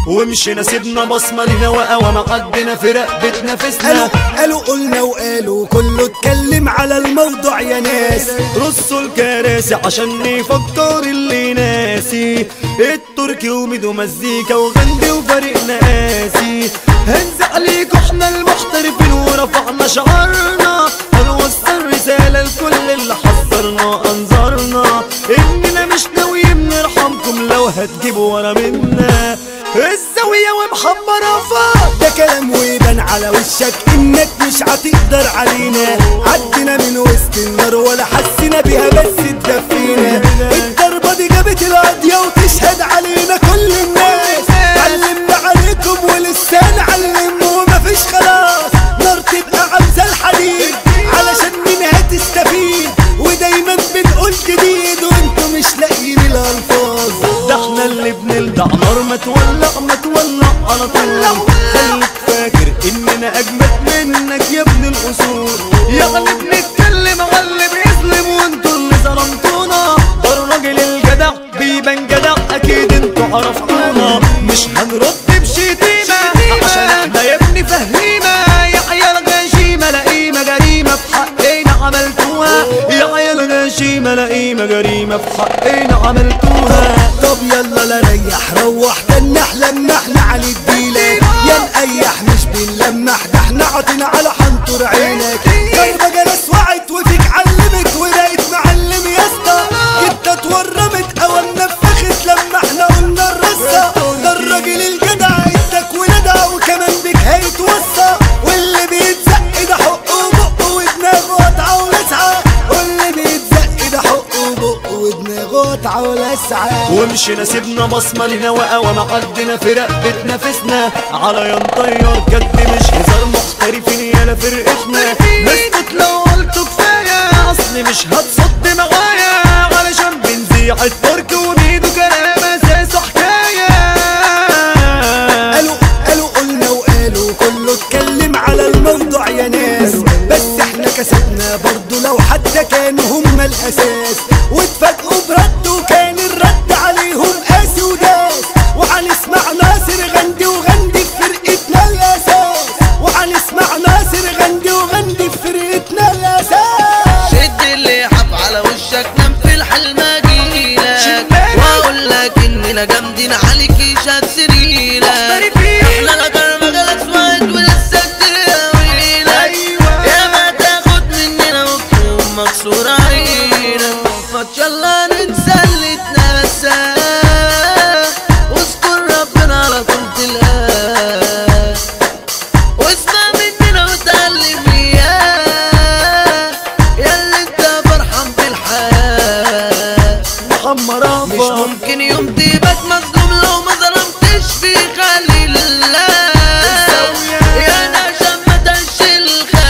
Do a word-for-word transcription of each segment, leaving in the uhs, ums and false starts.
ومشينا سيبنا بصمة لنا وقوى عدنا في رقبتنا فسنا. قالوا قالوا قلنا وقالوا كله اتكلم على الموضوع يا ناس. رصوا الكراسي عشان نفكر اللي ناسي. التركي وميدو مزيكا وغندي وفريقنا قاسي. هنزق عليكوا احنا المحترفين ورفعنا شعارنا. هنوصل رسالة لكل اللي حذرنا انظرنا اننا مش ناويين نرحمكم لو هتجيبوا ورا منا. الزاوية ومحمرة فوق ده كلام ويبان على وشك انك مش هتقدر علينا. عدنا من وسط النار ولا حسينا بيها بس اتدفينا. الضربة دي جابت القضية وتشهد علينا كل الناس. علمنا عليكم ولسه نعلم ومفيش خلاص. نار تبقى عاوزة الحديد علشان منها تستفيد. ودايما بنقول جديد وانتوا مش لاقيين الالفاظ. ده احنا اللي بنلدع نار ما تولع ما تولع على طول. خليك فاكر اننا اجمد منك يا ابن الاصول. يعني بنتكلم على اللي بيظلم وانتوا اللي ظلمتونا. ده الراجل الجدع بيبان جدع اكيد انتوا عرفتونا. مش هنرد بشتيمة عشان احنا يا ابني فهيمة. يا عيال غشيمة لقيمة جريمة في حقنا عملتوها. يا عيال غشيمة لقيمة جريمة في حقنا عملتوها. طب يلا لا ريح روح ده النحلة احنا على الديلة. يا نقيح مش بنلمح ده احنا عاطين على حنطر عينك. ضربة جرس وعت وفيك علمت وبقيت معلم يا اسطى. جيت اتورمت او نفخت لما احنا قلنا الرصة. ده الراجل الجدع ادك وندى وكمان بك هيتوصى. واللي بيتزق ده حقه بقه ودماغه قطعه ولسعة. واللي بيتزق ده حقه بقه ودماغه قطعه ولسعة. ومشينا سيبنا بصمة لنا وقوى عدنا في رقبتنا فسنا. على ينطير جد مش هزار محترفين يالا فرقتنا. نسكت لو قلتوا كفاية اصلي مش هتصد معايا. علشان بنزيع الترك وميدو كلام اساسه حكاية. قالوا قالوا قلنا وقالوا كله اتكلم على الموضوع يا ناس. بس احنا كسبنا برضو لو حتى كانوا هم الاساس. واتفاجئوا برد وكان الرد عليهم قاسي وداس. وهنسمع ناصر غندي وغندي في فرقتنا الاساس. وهنسمع ناصر غندي وغندي في فرقتنا الاساس. شد اللي حف على وشك نام في الحلم اجيلك. واقول لك اننا جامدين عليك شاد سريلك. احنا لا جرب غلط اسود ولسه تراويلك. يا ما تاخد مننا مفهوم مكسور عينك. فيلا ننسى اللي اتنسى واذكر ربنا على طول تلقاه. واسمع مننا وتعلم اياه ياللي انت فرحان بالحياة. محمرة مش ممكن يوم تبقى مظلوم لو ما ظلمتش في خليل الله. يا نعشان ما تنشي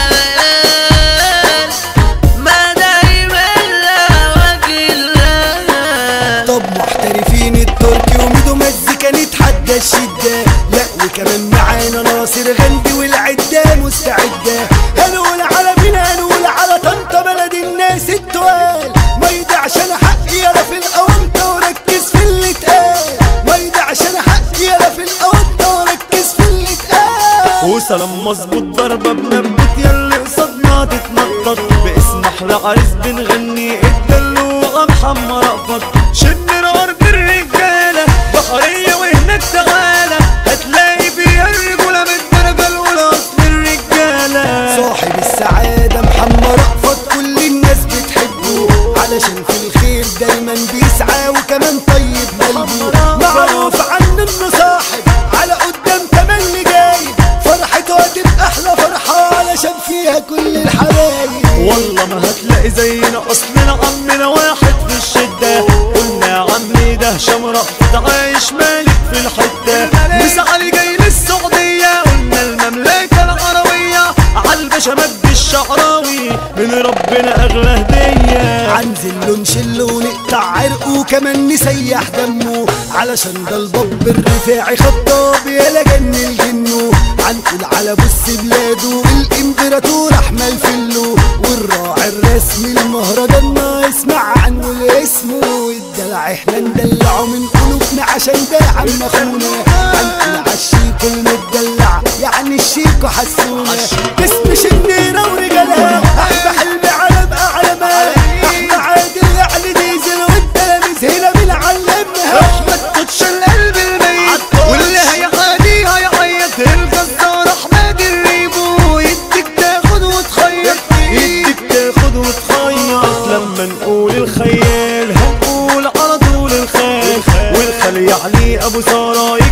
الخيال ما دايما لا وجه الله. طب محترفين التركي وميدو مزيكا نتحدى الشدة. لا وكمان معانا ناصر غندي والعدة مستعدة. هنقول على مين هنقول على طنطا بلد الناس التوال. ما يدعش انا حقي يلا في القوانطة وركز في اللي اتقال. ما يدعش انا حقي يلا في القوانطة وركز في اللي اتقال. وسلام مظبوط ضربة بنبت ياللي قصادنا تتنطط. باسم احلى عريس بنغني الدلوعة محمد رأفت. شدنا ارض الرجالة بحرية وهناك تعالى. هتلاقي فيها الرجولة من الدرجة الاولى اصل الرجالة. صاحب السعادة محمد رأفت كل الناس بتحبه. علشان في الخير دايما بيسعى وكمان طيب قلبه. معروف عنه انه صاحب على قدام تملي جاي. فرحته هتبقى احلى فرحة علشان فيها كل الحبايب. والله ما هتلاقي زينا اصلنا عمنا واحد في الشدة. قلنا يا عمي ده شمرة عايش مالك في الحتة. مسعى جاي للسعودية قلنا المملكة العربية. عالباشا مد الشعراوي من ربنا اغلى هدية. عنزل نشله ونقطع عرقه كمان نسيح دمه. علشان ده الباب الرفاعي خطاب يا لجن الجنو. عنقول على بص بلاده الامبراطور احمل فيلو. والراعي الرسمي المهرجان ما يسمع عنه الاسم. والدلع احنا ندلعه من قلوبنا عشان ده عم اخونا. عنقول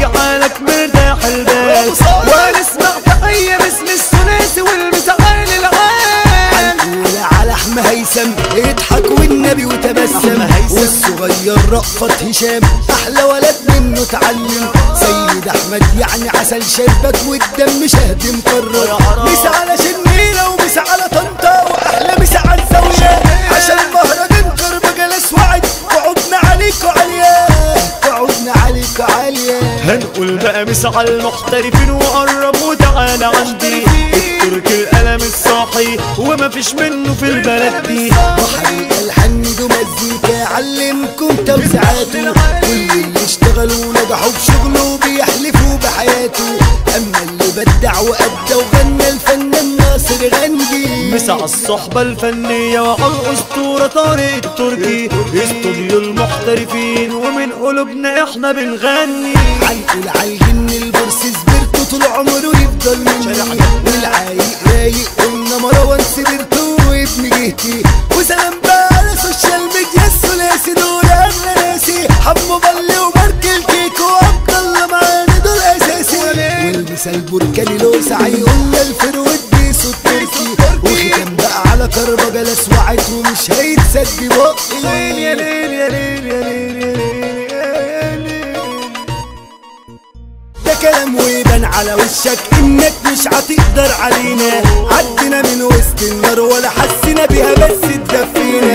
ويجعلك مرتاح البال ونسمع تحية باسم الثلاثي والمتعال العال. هنقول على احمد هيثم اضحك والنبي وتبسم، والصغير رأفت هشام احلى ولد منه اتعلم. سيد احمد يعني عسل شربك والدم شهد مكرر. مسا على شنينة ومسا على طنطا واحلى مسا على الزاوية، عشان مهرجان كربجة وعد وعدنا عليكوا عالية، وعدنا عليكوا عالية. هنقول بقى مسا على المحترفين وقرب وتعالى عندي التركي القلم الصاحي وما فيش منه في البلد دي. وحقيقة الحمد ومزيكا علمكم توزيعاته، كل اللي اشتغلوا ونجحوا بشغله بيحلفوا بحياته. اما اللي بدع وأدى وغنى الفنان ناصر غندي. مسا على الصحبة الفنية وعلى الأسطورة طارق التركي استوديو المحترفين ومن قلوبنا احنا بنغني. هنقول عالجن البرس سبرتو طول عمره يفضل مني، والعايق رايق قلنا مروان سبرتو وابن جهتي. وسلام بقى على سوشيال ميديا الثلاثي دول اغلى ناسي، حمو بلي ومارك الكيك وعبد الله معانا دول اساسي. والمثال بركاني لو سعي قلنا الفروت بيسو التركي، وختم بقى على كربجة لسوعت ومش هيتسد بقي. يا ليل يا ليل يا ليل يا ليل. ده كلام ويبان على وشك انك مش هتقدر علينا، عدنا من وسط النار ولا حسينا بيها بس تدفينا.